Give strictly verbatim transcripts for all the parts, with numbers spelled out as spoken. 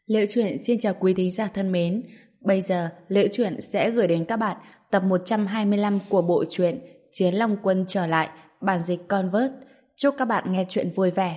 Liễu Chuyện xin chào quý thính giả thân mến. Bây giờ, Liễu Chuyện sẽ gửi đến các bạn tập một trăm hai mươi lăm của bộ truyện Chiến Long Quân trở lại, bản dịch Convert. Chúc các bạn nghe chuyện vui vẻ.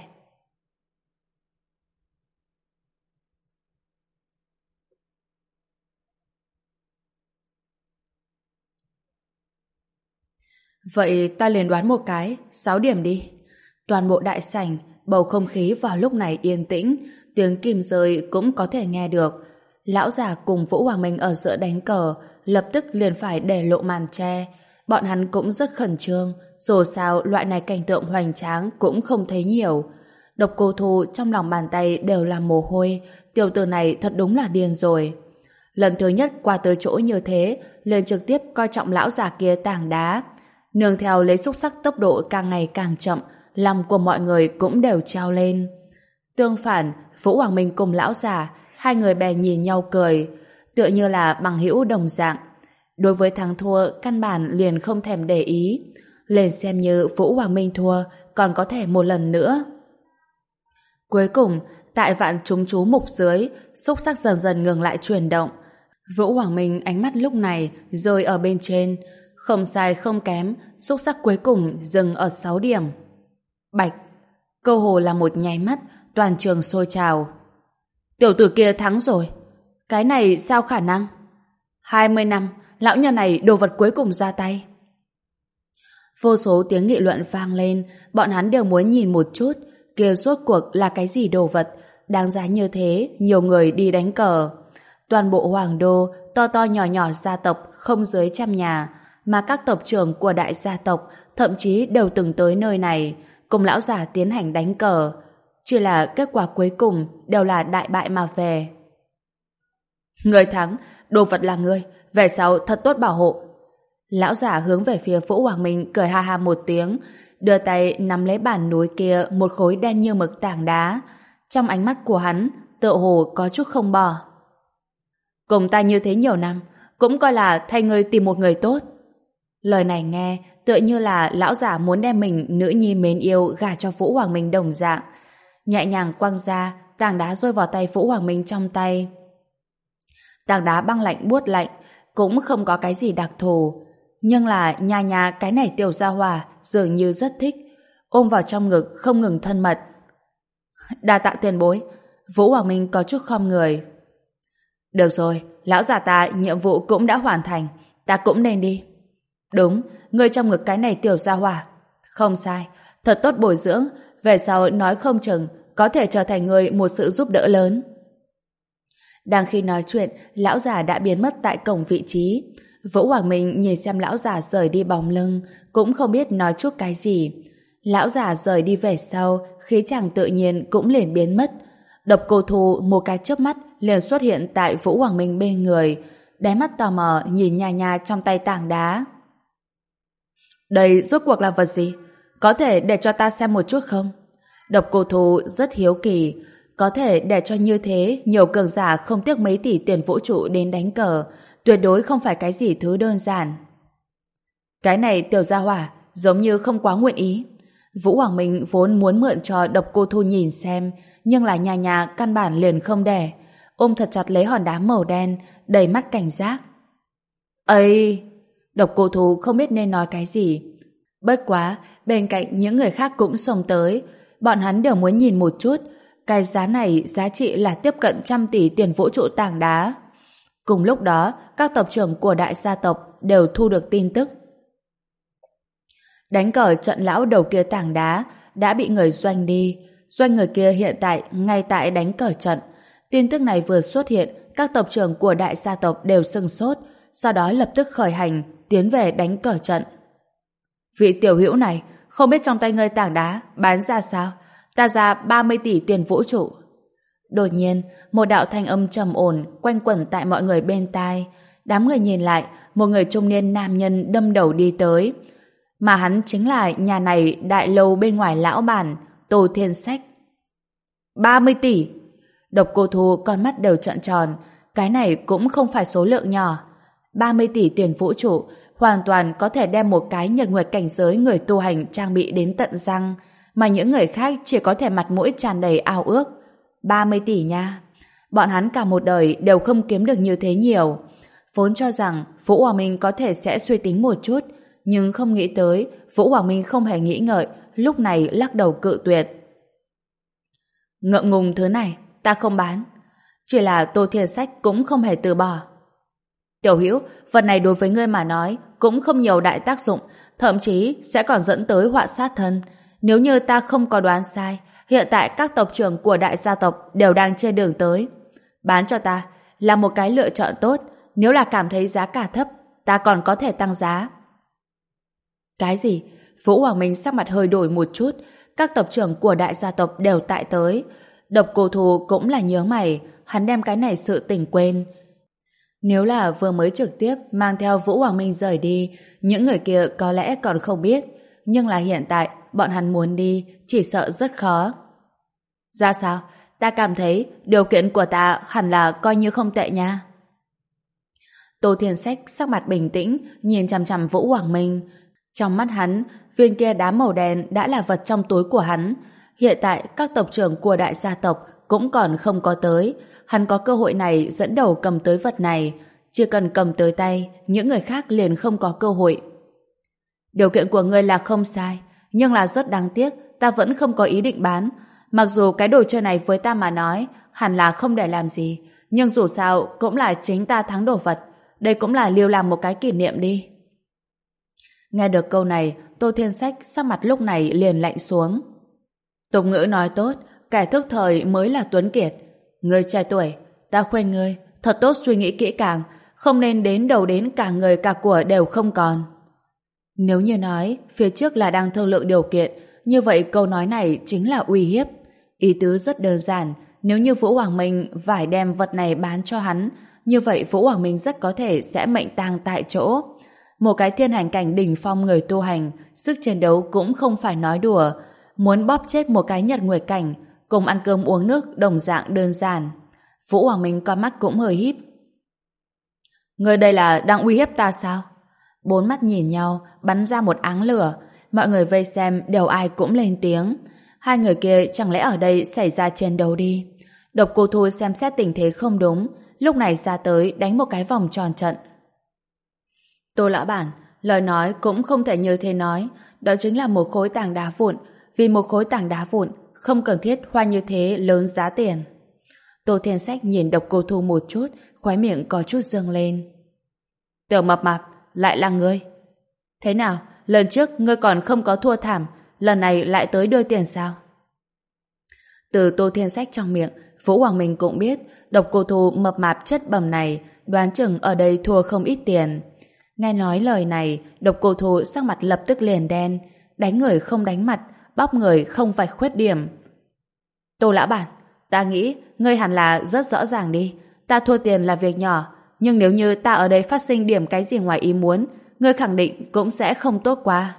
Vậy ta liền đoán một cái, sáu điểm đi. Toàn bộ đại sảnh, bầu không khí vào lúc này yên tĩnh, tiếng kim rơi cũng có thể nghe được. Lão già cùng Vũ Hoàng Minh ở giữa đánh cờ, lập tức liền phải để lộ màn che. Bọn hắn cũng rất khẩn trương, dù sao loại này cảnh tượng hoành tráng cũng không thấy nhiều. Độc Cô Thu trong lòng bàn tay đều là mồ hôi, tiểu tử này thật đúng là điên rồi. Lần thứ nhất qua tới chỗ như thế, liền trực tiếp coi trọng lão già kia tảng đá. Nương theo lấy xúc sắc tốc độ càng ngày càng chậm, lòng của mọi người cũng đều trao lên. Tương phản, Vũ Hoàng Minh cùng lão già, hai người bè nhìn nhau cười, tựa như là bằng hữu đồng dạng. Đối với thắng thua, căn bản liền không thèm để ý. Lên xem như Vũ Hoàng Minh thua, còn có thể một lần nữa. Cuối cùng, tại vạn chúng chú mục dưới, xúc sắc dần dần ngừng lại chuyển động. Vũ Hoàng Minh ánh mắt lúc này rơi ở bên trên, không sai không kém, xúc sắc cuối cùng dừng ở sáu điểm. Bạch, cơ hồ là một nháy mắt, toàn trường sôi trào. Tiểu tử kia thắng rồi. Cái này sao khả năng? hai mươi năm, lão nhân này đồ vật cuối cùng ra tay. Vô số tiếng nghị luận vang lên, bọn hắn đều muốn nhìn một chút, kia rốt cuộc là cái gì đồ vật, đáng giá như thế, nhiều người đi đánh cờ. Toàn bộ hoàng đô, to to nhỏ nhỏ gia tộc không dưới trăm nhà, mà các tộc trưởng của đại gia tộc thậm chí đều từng tới nơi này, cùng lão già tiến hành đánh cờ. Chỉ là kết quả cuối cùng đều là đại bại mà về. Người thắng, đồ vật là ngươi, về sau thật tốt bảo hộ. Lão già hướng về phía Vũ Hoàng Minh cười ha ha một tiếng, đưa tay nắm lấy bàn núi kia một khối đen như mực tảng đá. Trong ánh mắt của hắn, tựa hồ có chút không bỏ. Cùng ta như thế nhiều năm, cũng coi là thay ngươi tìm một người tốt. Lời này nghe tựa như là lão giả muốn đem mình nữ nhi mến yêu gả cho Vũ Hoàng Minh đồng dạng. Nhẹ nhàng quăng ra, tảng đá rơi vào tay Vũ Hoàng Minh trong tay. Tảng đá băng lạnh buốt lạnh, cũng không có cái gì đặc thù. Nhưng là nha nha cái này tiểu gia hỏa dường như rất thích, ôm vào trong ngực không ngừng thân mật. Đa tạ tiền bối. Vũ Hoàng Minh có chút khom người. Được rồi, lão già ta nhiệm vụ cũng đã hoàn thành, ta cũng nên đi. Đúng, ngươi trong ngực cái này tiểu gia hỏa. Không sai, thật tốt bồi dưỡng, về sau nói không chừng có thể trở thành ngươi một sự giúp đỡ lớn. Đang khi nói chuyện, lão già đã biến mất tại cổng vị trí. Vũ Hoàng Minh nhìn xem lão già rời đi bóng lưng, cũng không biết nói chút cái gì. Lão già rời đi về sau, khí chàng tự nhiên cũng liền biến mất. Độc Cô Thu một cái chớp mắt liền xuất hiện tại Vũ Hoàng Minh bên người, đáy mắt tò mò nhìn nha nha trong tay tảng đá. Đây rốt cuộc là vật gì? Có thể để cho ta xem một chút không? Độc Cô Thu rất hiếu kỳ, có thể để cho như thế nhiều cường giả không tiếc mấy tỷ tiền vũ trụ đến đánh cờ, tuyệt đối không phải cái gì thứ đơn giản. Cái này tiểu gia hỏa giống như không quá nguyện ý. Vũ Hoàng Minh vốn muốn mượn cho Độc Cô Thu nhìn xem, nhưng là nha nha căn bản liền không để, ôm thật chặt lấy hòn đá màu đen, đầy mắt cảnh giác. Ây! Độc Cô Thu không biết nên nói cái gì. Bất quá, bên cạnh những người khác cũng xông tới, bọn hắn đều muốn nhìn một chút, cái giá này giá trị là tiếp cận trăm tỷ tiền vũ trụ tảng đá. Cùng lúc đó, các tộc trưởng của đại gia tộc đều thu được tin tức. Đánh cờ trận lão đầu kia tảng đá đã bị người doanh đi. Doanh người kia hiện tại ngay tại đánh cờ trận. Tin tức này vừa xuất hiện, các tộc trưởng của đại gia tộc đều sừng sốt, sau đó lập tức khởi hành, tiến về đánh cờ trận. Vị tiểu hữu này, không biết trong tay ngươi tảng đá bán ra sao? Ta ra ba mươi tỷ tiền vũ trụ. Đột nhiên, một đạo thanh âm trầm ổn quanh quẩn tại mọi người bên tai. Đám người nhìn lại, một người trung niên nam nhân đâm đầu đi tới. Mà hắn chính là nhà này đại lâu bên ngoài lão bản, Tô Thiên Sách. ba mươi tỷ! Độc Cô Thu con mắt đều trợn tròn, cái này cũng không phải số lượng nhỏ. ba mươi tỷ tiền vũ trụ hoàn toàn có thể đem một cái nhật nguyệt cảnh giới người tu hành trang bị đến tận răng, mà những người khác chỉ có thể mặt mũi tràn đầy ao ước. ba mươi tỷ nha! Bọn hắn cả một đời đều không kiếm được như thế nhiều. Vốn cho rằng Vũ Hoàng Minh có thể sẽ suy tính một chút, nhưng không nghĩ tới Vũ Hoàng Minh không hề nghĩ ngợi, lúc này lắc đầu cự tuyệt. Ngượng ngùng thứ này, ta không bán. Chỉ là Tô Thiên Sách cũng không hề từ bỏ. Tiểu Hữu, vật này đối với ngươi mà nói cũng không nhiều đại tác dụng, thậm chí sẽ còn dẫn tới họa sát thân. Nếu như ta không có đoán sai, hiện tại các tộc trưởng của đại gia tộc đều đang trên đường tới. Bán cho ta là một cái lựa chọn tốt, nếu là cảm thấy giá cả thấp, ta còn có thể tăng giá. Cái gì? Vũ Hoàng Minh sắc mặt hơi đổi một chút, các tộc trưởng của đại gia tộc đều tại tới. Độc Cô Thù cũng là nhớ mày, hắn đem cái này sự tình quên. Nếu là vừa mới trực tiếp mang theo Vũ Hoàng Minh rời đi, những người kia có lẽ còn không biết, nhưng là hiện tại bọn hắn muốn đi, chỉ sợ rất khó. Ra sao? Ta cảm thấy điều kiện của ta hẳn là coi như không tệ nha. Tô Thiên Sách sắc mặt bình tĩnh, nhìn chằm chằm Vũ Hoàng Minh. Trong mắt hắn, viên kia đá màu đen đã là vật trong túi của hắn. Hiện tại các tộc trưởng của đại gia tộc cũng còn không có tới. Hắn có cơ hội này dẫn đầu cầm tới vật này. Chỉ cần cầm tới tay, những người khác liền không có cơ hội. Điều kiện của ngươi là không sai, nhưng là rất đáng tiếc, ta vẫn không có ý định bán. Mặc dù cái đồ chơi này với ta mà nói hẳn là không để làm gì, nhưng dù sao cũng là chính ta thắng đồ vật. Đây cũng là liều làm một cái kỷ niệm đi. Nghe được câu này, Tô Thiên Sách sắc mặt lúc này liền lạnh xuống. Tục ngữ nói tốt, kẻ thức thời mới là tuấn kiệt. Ngươi trẻ tuổi, ta khuyên ngươi thật tốt suy nghĩ kỹ càng, không nên đến đầu đến cả người cả của đều không còn. Nếu như nói phía trước là đang thương lượng điều kiện, như vậy câu nói này chính là uy hiếp. Ý tứ rất đơn giản, nếu như Vũ Hoàng Minh phải đem vật này bán cho hắn, như vậy Vũ Hoàng Minh rất có thể sẽ mệnh tang tại chỗ. Một cái thiên hành cảnh đỉnh phong người tu hành, sức chiến đấu cũng không phải nói đùa. Muốn bóp chết một cái nhật nguyệt cảnh, cùng ăn cơm uống nước đồng dạng đơn giản. Vũ Hoàng Minh con mắt cũng hơi híp. Người đây là đang uy hiếp ta sao? Bốn mắt nhìn nhau, bắn ra một áng lửa. Mọi người vây xem đều ai cũng lên tiếng. Hai người kia chẳng lẽ ở đây xảy ra chiến đấu đi? Độc Cô Thu xem xét tình thế không đúng, lúc này ra tới đánh một cái vòng tròn trận. Tô lão bản, lời nói cũng không thể như thế nói, đó chính là một khối tảng đá vụn, vì một khối tảng đá vụn không cần thiết hoa như thế lớn giá tiền. Tô Thiên Sách nhìn Độc Cô Thu một chút, khóe miệng có chút dương lên. Tiểu Mập Mạp, lại là ngươi. Thế nào, lần trước ngươi còn không có thua thảm, lần này lại tới đưa tiền sao? Từ Tô Thiên Sách trong miệng, Vũ Hoàng Minh cũng biết Độc Cô Thu mập mạp chất bầm này đoán chừng ở đây thua không ít tiền. Nghe nói lời này, Độc Cô Thu sắc mặt lập tức liền đen, đánh người không đánh mặt, bóc người không vạch khuyết điểm. Tô lão bản, ta nghĩ ngươi hẳn là rất rõ ràng đi, ta thua tiền là việc nhỏ, nhưng nếu như ta ở đây phát sinh điểm cái gì ngoài ý muốn, ngươi khẳng định cũng sẽ không tốt quá.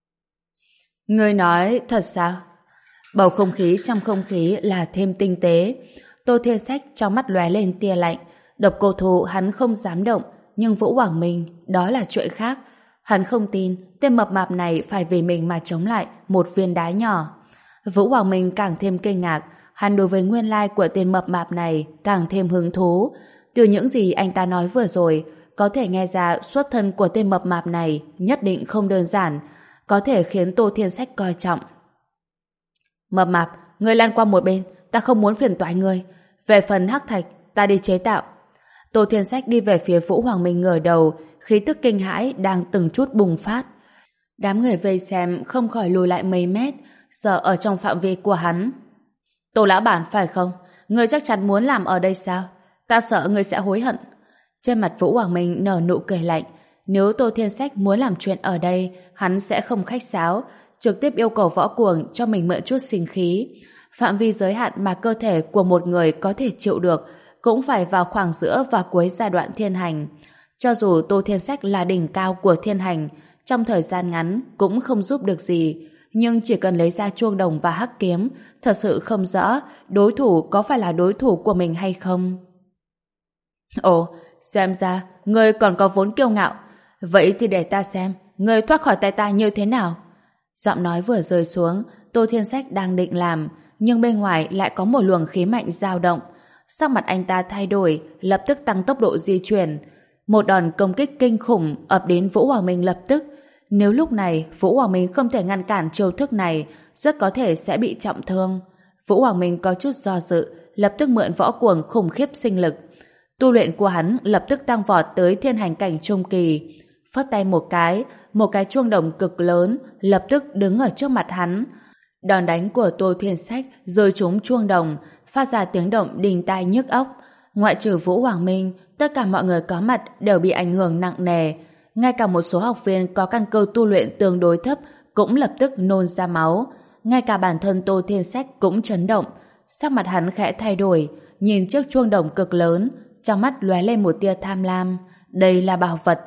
Ngươi nói thật sao? Bầu không khí trong không khí là thêm tinh tế. Tô Thiên Sách trong mắt lóe lên tia lạnh. Độc Cô Thu hắn không dám động, nhưng Vũ Hoàng Minh đó là chuyện khác. Hắn không tin tên mập mạp này phải vì mình mà chống lại một viên đá nhỏ. Vũ Hoàng Minh càng thêm kinh ngạc, hắn đối với nguyên lai của tên mập mạp này càng thêm hứng thú. Từ những gì anh ta nói vừa rồi, có thể nghe ra xuất thân của tên mập mạp này nhất định không đơn giản, có thể khiến Tô Thiên Sách coi trọng. Mập mạp, ngươi lăn qua một bên, ta không muốn phiền toái ngươi. Về phần hắc thạch, ta đi chế tạo. Tô Thiên Sách đi về phía Vũ Hoàng Minh ngửa đầu, khí tức kinh hãi đang từng chút bùng phát. Đám người vây xem không khỏi lùi lại mấy mét, sợ ở trong phạm vi của hắn. Tô lão bản phải không? Ngươi chắc chắn muốn làm ở đây sao? Ta sợ ngươi sẽ hối hận. Trên mặt Vũ Hoàng Minh nở nụ cười lạnh. Nếu Tô Thiên Sách muốn làm chuyện ở đây, hắn sẽ không khách sáo, trực tiếp yêu cầu Võ Cuồng cho mình mượn chút sinh khí. Phạm vi giới hạn mà cơ thể của một người có thể chịu được cũng phải vào khoảng giữa và cuối giai đoạn thiên hành. Cho dù Tô Thiên Sách là đỉnh cao của thiên hành, trong thời gian ngắn cũng không giúp được gì, nhưng chỉ cần lấy ra chuông đồng và hắc kiếm, thật sự không rõ đối thủ có phải là đối thủ của mình hay không. Ồ, xem ra ngươi còn có vốn kiêu ngạo. Vậy thì để ta xem ngươi thoát khỏi tay ta như thế nào. Giọng nói vừa rơi xuống, Tô Thiên Sách đang định làm, nhưng bên ngoài lại có một luồng khí mạnh dao động. Sắc mặt anh ta thay đổi, lập tức tăng tốc độ di chuyển. Một đòn công kích kinh khủng ập đến Vũ Hoàng Minh lập tức. Nếu lúc này Vũ Hoàng Minh không thể ngăn cản chiêu thức này, rất có thể sẽ bị trọng thương. Vũ Hoàng Minh có chút do dự, lập tức mượn võ cuồng khủng khiếp sinh lực. Tu luyện của hắn lập tức tăng vọt tới thiên hành cảnh trung kỳ. Phất tay một cái, một cái chuông đồng cực lớn lập tức đứng ở trước mặt hắn. Đòn đánh của Tô Thiên Sách rơi trúng chuông đồng, phát ra tiếng động đinh tai nhức óc. Ngoại trừ Vũ Hoàng Minh, tất cả mọi người có mặt đều bị ảnh hưởng nặng nề. Ngay cả một số học viên có căn cơ tu luyện tương đối thấp cũng lập tức nôn ra máu. Ngay cả bản thân Tô Thiên Sách cũng chấn động. Sắc mặt hắn khẽ thay đổi, nhìn chiếc chuông đồng cực lớn, trong mắt lóe lên một tia tham lam. Đây là bảo vật.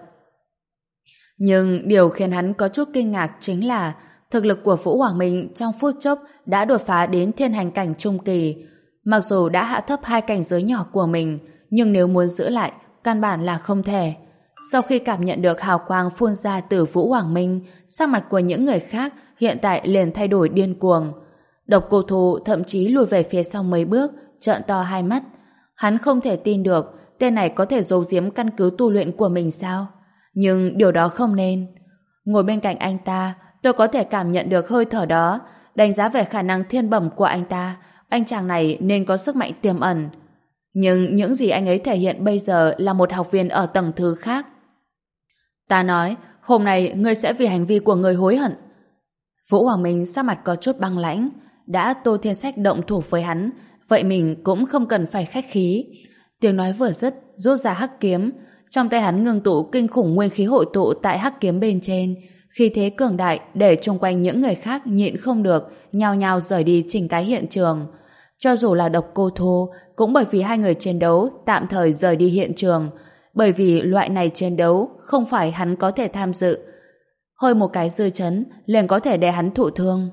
Nhưng điều khiến hắn có chút kinh ngạc chính là thực lực của Vũ Hoàng Minh trong phút chốc đã đột phá đến thiên hành cảnh trung kỳ. Mặc dù đã hạ thấp hai cảnh giới nhỏ của mình, nhưng nếu muốn giữ lại, căn bản là không thể. Sau khi cảm nhận được hào quang phun ra từ Vũ Hoàng Minh, sắc mặt của những người khác hiện tại liền thay đổi điên cuồng. Độc Cô Thù thậm chí lùi về phía sau mấy bước, trợn to hai mắt. Hắn không thể tin được tên này có thể giấu giếm căn cứ tu luyện của mình sao? Nhưng điều đó không nên. Ngồi bên cạnh anh ta, tôi có thể cảm nhận được hơi thở đó. Đánh giá về khả năng thiên bẩm của anh ta, anh chàng này nên có sức mạnh tiềm ẩn. Nhưng những gì anh ấy thể hiện bây giờ là một học viên ở tầng thứ khác. Ta nói, hôm nay ngươi sẽ vì hành vi của ngươi hối hận. Vũ Hoàng Minh sắc mặt có chút băng lãnh. Đã Tô Thiên Sách động thủ với hắn, vậy mình cũng không cần phải khách khí. Tiếng nói vừa dứt, rút ra hắc kiếm. Trong tay hắn ngưng tụ kinh khủng nguyên khí hội tụ tại hắc kiếm bên trên. Khí thế cường đại để chung quanh những người khác nhịn không được, nhao nhao rời đi chỉnh cái hiện trường. Cho dù là Độc Cô Thô, cũng bởi vì hai người chiến đấu tạm thời rời đi hiện trường. Bởi vì loại này chiến đấu không phải hắn có thể tham dự. Hơi một cái dư chấn liền có thể để hắn thụ thương.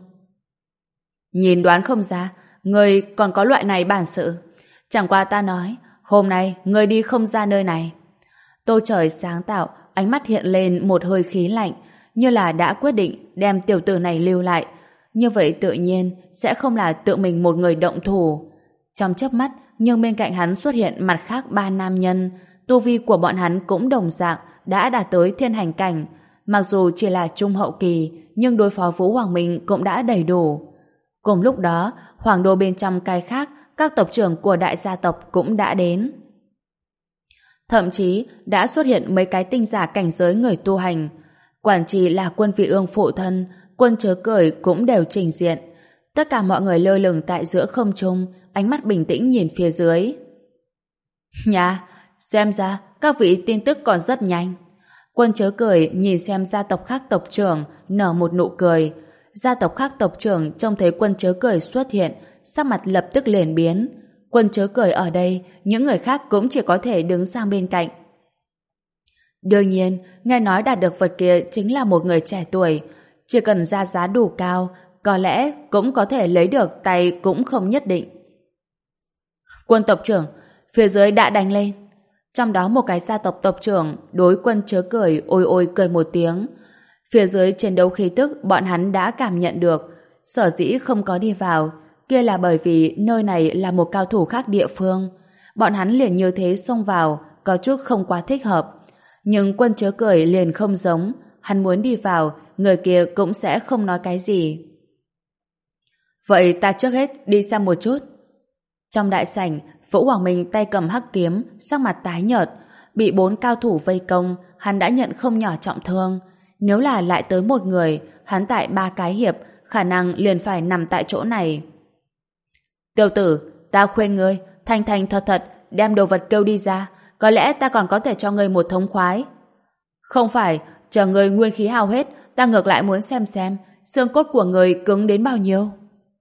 Nhìn đoán không ra, người còn có loại này bản sự. Chẳng qua ta nói, hôm nay người đi không ra nơi này. Tô Trời sáng tạo, ánh mắt hiện lên một hơi khí lạnh, như là đã quyết định đem tiểu tử này lưu lại. Như vậy tự nhiên sẽ không là tự mình một người động thủ. Trong chớp mắt, nhưng bên cạnh hắn xuất hiện mặt khác ba nam nhân. Tu vi của bọn hắn cũng đồng dạng đã đạt tới thiên hành cảnh. Mặc dù chỉ là trung hậu kỳ, nhưng đối phó Vũ Hoàng Minh cũng đã đầy đủ. Cùng lúc đó, hoàng đô bên trong cái khác, các tộc trưởng của đại gia tộc cũng đã đến. Thậm chí đã xuất hiện mấy cái tinh giả cảnh giới người tu hành. Quản trì là Quân Vị Ương phụ thân, Quân Chớ Cười cũng đều trình diện. Tất cả mọi người lơ lửng tại giữa không trung, ánh mắt bình tĩnh nhìn phía dưới. Nhà, xem ra các vị tin tức còn rất nhanh. Quân Chớ Cười nhìn xem gia tộc khác tộc trưởng, nở một nụ cười. Gia tộc khác tộc trưởng trông thấy Quân Chớ Cười xuất hiện, sắc mặt lập tức liền biến. Quân Chớ Cười ở đây, những người khác cũng chỉ có thể đứng sang bên cạnh. Đương nhiên, nghe nói đạt được vật kia chính là một người trẻ tuổi. Chỉ cần ra giá đủ cao, có lẽ cũng có thể lấy được tay cũng không nhất định. Quân tộc trưởng, phía dưới đã đánh lên. Trong đó một cái gia tộc tộc trưởng đối Quân Chớ Cười ôi ôi cười một tiếng. Phía dưới chiến đấu khí tức bọn hắn đã cảm nhận được. Sở dĩ không có đi vào, kia là bởi vì nơi này là một cao thủ khác địa phương. Bọn hắn liền như thế xông vào, có chút không quá thích hợp. Nhưng Quân Chớ Cười liền không giống. Hắn muốn đi vào, người kia cũng sẽ không nói cái gì. Vậy ta trước hết đi xem một chút. Trong đại sảnh, Vũ Hoàng Minh tay cầm hắc kiếm, sắc mặt tái nhợt. Bị bốn cao thủ vây công, hắn đã nhận không nhỏ trọng thương. Nếu là lại tới một người, hắn tại ba cái hiệp, khả năng liền phải nằm tại chỗ này. Tiểu tử, ta khuyên ngươi, thành thành thật thật, đem đồ vật kêu đi ra. Có lẽ ta còn có thể cho ngươi một thống khoái. Không phải, chờ ngươi nguyên khí hao hết, ta ngược lại muốn xem xem, xương cốt của ngươi cứng đến bao nhiêu.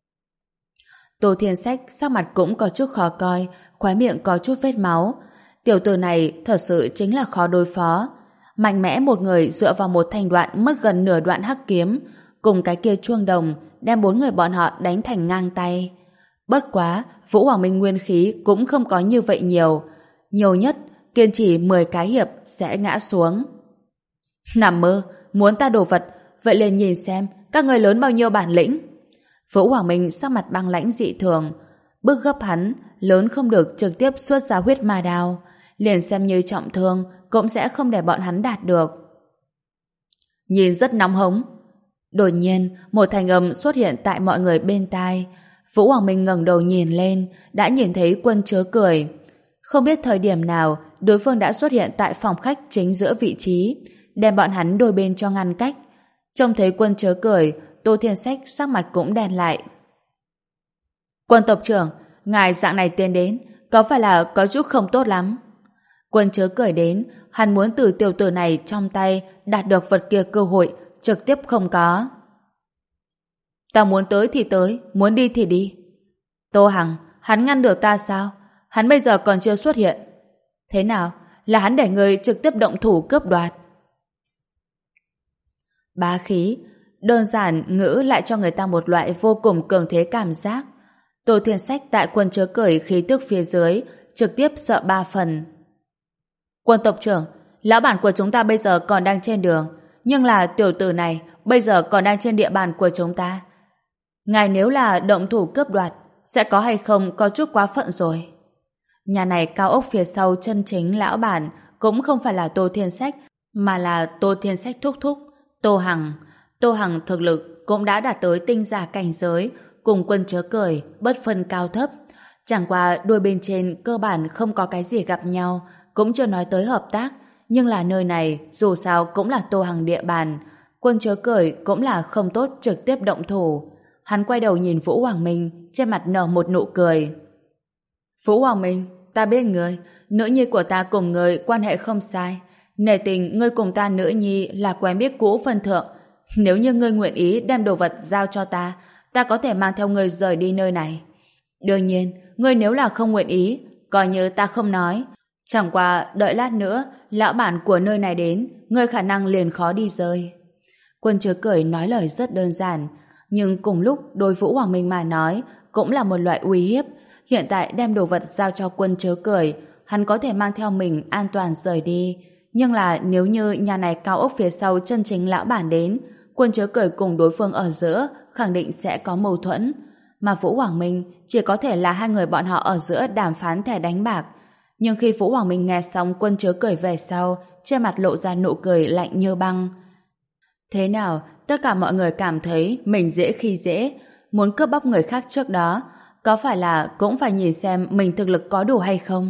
Tô Thiên Sách sắc mặt cũng có chút khó coi, khóe miệng có chút vết máu. Tiểu tử này thật sự chính là khó đối phó. Mạnh mẽ một người dựa vào một thanh đoạn mất gần nửa đoạn hắc kiếm, cùng cái kia chuông đồng, đem bốn người bọn họ đánh thành ngang tay. Bất quá, Vũ Hoàng Minh nguyên khí cũng không có như vậy nhiều. Nhiều nhất, kiên trì mười cái hiệp sẽ ngã xuống. Nằm mơ, muốn ta đồ vật, vậy liền nhìn xem các người lớn bao nhiêu bản lĩnh. Vũ Hoàng Minh sắc mặt băng lãnh dị thường. Bức gấp hắn, lớn không được trực tiếp xuất ra huyết ma đao. Liền xem như trọng thương, cũng sẽ không để bọn hắn đạt được. Nhìn rất nóng hống. Đột nhiên, một thanh âm xuất hiện tại mọi người bên tai. Vũ Hoàng Minh ngẩng đầu nhìn lên, đã nhìn thấy Quân Chớ Cười. Không biết thời điểm nào, đối phương đã xuất hiện tại phòng khách chính giữa vị trí, đem bọn hắn đôi bên cho ngăn cách. Trông thấy Quân Chớ Cười, Tô Thiên Sách sắc mặt cũng đen lại. Quân tộc trưởng, ngài dạng này tiến đến, có phải là có chút không tốt lắm? Quân Chớ Cười đến, hắn muốn từ tiểu tử này trong tay đạt được vật kia cơ hội, trực tiếp không có. Ta muốn tới thì tới, muốn đi thì đi. Tô Hằng, hắn ngăn được ta sao? Hắn bây giờ còn chưa xuất hiện. Thế nào? Là hắn để người trực tiếp động thủ cướp đoạt. Bá khí, đơn giản ngữ lại cho người ta một loại vô cùng cường thế cảm giác. Tô Thiên Sách tại Quân Chớ Cười khí tức phía dưới, trực tiếp sợ ba phần. Quân tộc trưởng, lão bản của chúng ta bây giờ còn đang trên đường, nhưng là tiểu tử này bây giờ còn đang trên địa bàn của chúng ta. Ngài nếu là động thủ cướp đoạt, sẽ có hay không có chút quá phận rồi. Nhà này cao ốc phía sau chân chính lão bản cũng không phải là Tô Thiên Sách, mà là Tô Thiên Sách thúc thúc, Tô Hằng. Tô Hằng thực lực cũng đã đạt tới tinh giả cảnh giới, cùng Quân Chớ Cười, bất phân cao thấp. Chẳng qua đôi bên trên cơ bản không có cái gì gặp nhau, cũng chưa nói tới hợp tác, nhưng là nơi này dù sao cũng là Tô Hằng địa bàn. Quân Chớ Cười cũng là không tốt trực tiếp động thủ. Hắn quay đầu nhìn Vũ Hoàng Minh, trên mặt nở một nụ cười. Vũ Hoàng Minh, ta biết người, nữ nhi của ta cùng người quan hệ không sai. Nể tình ngươi cùng ta nữ nhi là quen biết cũ phân thượng. Nếu như ngươi nguyện ý đem đồ vật giao cho ta, ta có thể mang theo ngươi rời đi nơi này. Đương nhiên, ngươi nếu là không nguyện ý, coi như ta không nói. Chẳng qua đợi lát nữa, lão bản của nơi này đến, ngươi khả năng liền khó đi rơi. Quân Chớ Cười nói lời rất đơn giản, nhưng cùng lúc đối Vũ Hoàng Minh mà nói cũng là một loại uy hiếp. Hiện tại đem đồ vật giao cho Quân Chớ Cười, hắn có thể mang theo mình an toàn rời đi. Nhưng là nếu như nhà này cao ốc phía sau chân chính lão bản đến, Quân Chớ Cười cùng đối phương ở giữa khẳng định sẽ có mâu thuẫn. Mà Vũ Hoàng Minh chỉ có thể là hai người bọn họ ở giữa đàm phán thẻ đánh bạc. Nhưng khi Vũ Hoàng Minh nghe xong Quân Chớ Cười về sau, trên mặt lộ ra nụ cười lạnh như băng. Thế nào, tất cả mọi người cảm thấy mình dễ khi dễ, muốn cướp bóc người khác trước đó, có phải là cũng phải nhìn xem mình thực lực có đủ hay không?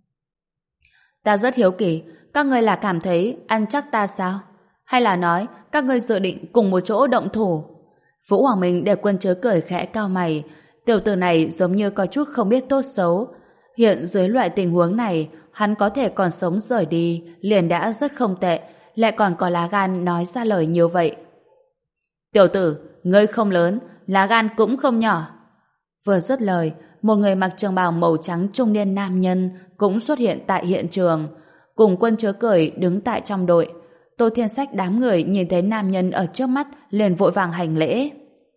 Ta rất hiếu kỳ, các ngươi là cảm thấy ăn chắc ta sao? Hay là nói các ngươi dự định cùng một chỗ động thủ? Vũ Hoàng Minh để Quân Chớ Cười khẽ cao mày, tiểu tử này giống như có chút không biết tốt xấu. Hiện dưới loại tình huống này, hắn có thể còn sống rời đi, liền đã rất không tệ, lại còn có lá gan nói ra lời như vậy. Tiểu tử, ngươi không lớn, lá gan cũng không nhỏ. Vừa dứt lời, một người mặc trường bào màu trắng trung niên nam nhân cũng xuất hiện tại hiện trường, cùng Quân Chớ Cười đứng tại trong đội. Tô Thiên Sách đám người nhìn thấy nam nhân ở trước mắt liền vội vàng hành lễ.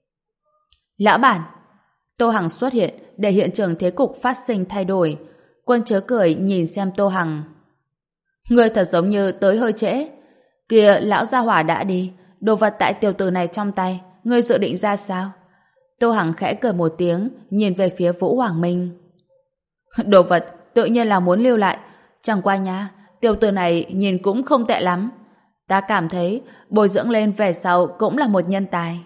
Lão bản! Tô Hằng xuất hiện để hiện trường thế cục phát sinh thay đổi. Quân Chớ Cười nhìn xem Tô Hằng. Ngươi thật giống như tới hơi trễ. Kìa, lão gia hỏa đã đi, đồ vật tại tiểu tử này trong tay, ngươi dự định ra sao? Tô Hằng khẽ cười một tiếng, nhìn về phía Vũ Hoàng Minh. Đồ vật tự nhiên là muốn lưu lại, chẳng qua nha, tiểu tử này nhìn cũng không tệ lắm. Ta cảm thấy bồi dưỡng lên về sau cũng là một nhân tài.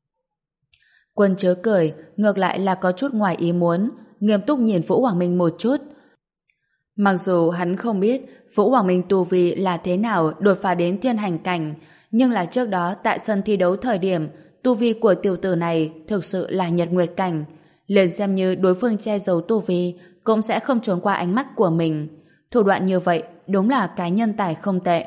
Quân Chớ Cười ngược lại là có chút ngoài ý muốn, nghiêm túc nhìn Vũ Hoàng Minh một chút. Mặc dù hắn không biết Vũ Hoàng Minh tu vi là thế nào đột phá đến thiên hành cảnh, nhưng là trước đó tại sân thi đấu thời điểm, tu vi của tiểu tử này thực sự là nhật nguyệt cảnh. Liền xem như đối phương che giấu tu vi, cũng sẽ không trốn qua ánh mắt của mình. Thủ đoạn như vậy đúng là cái nhân tài không tệ.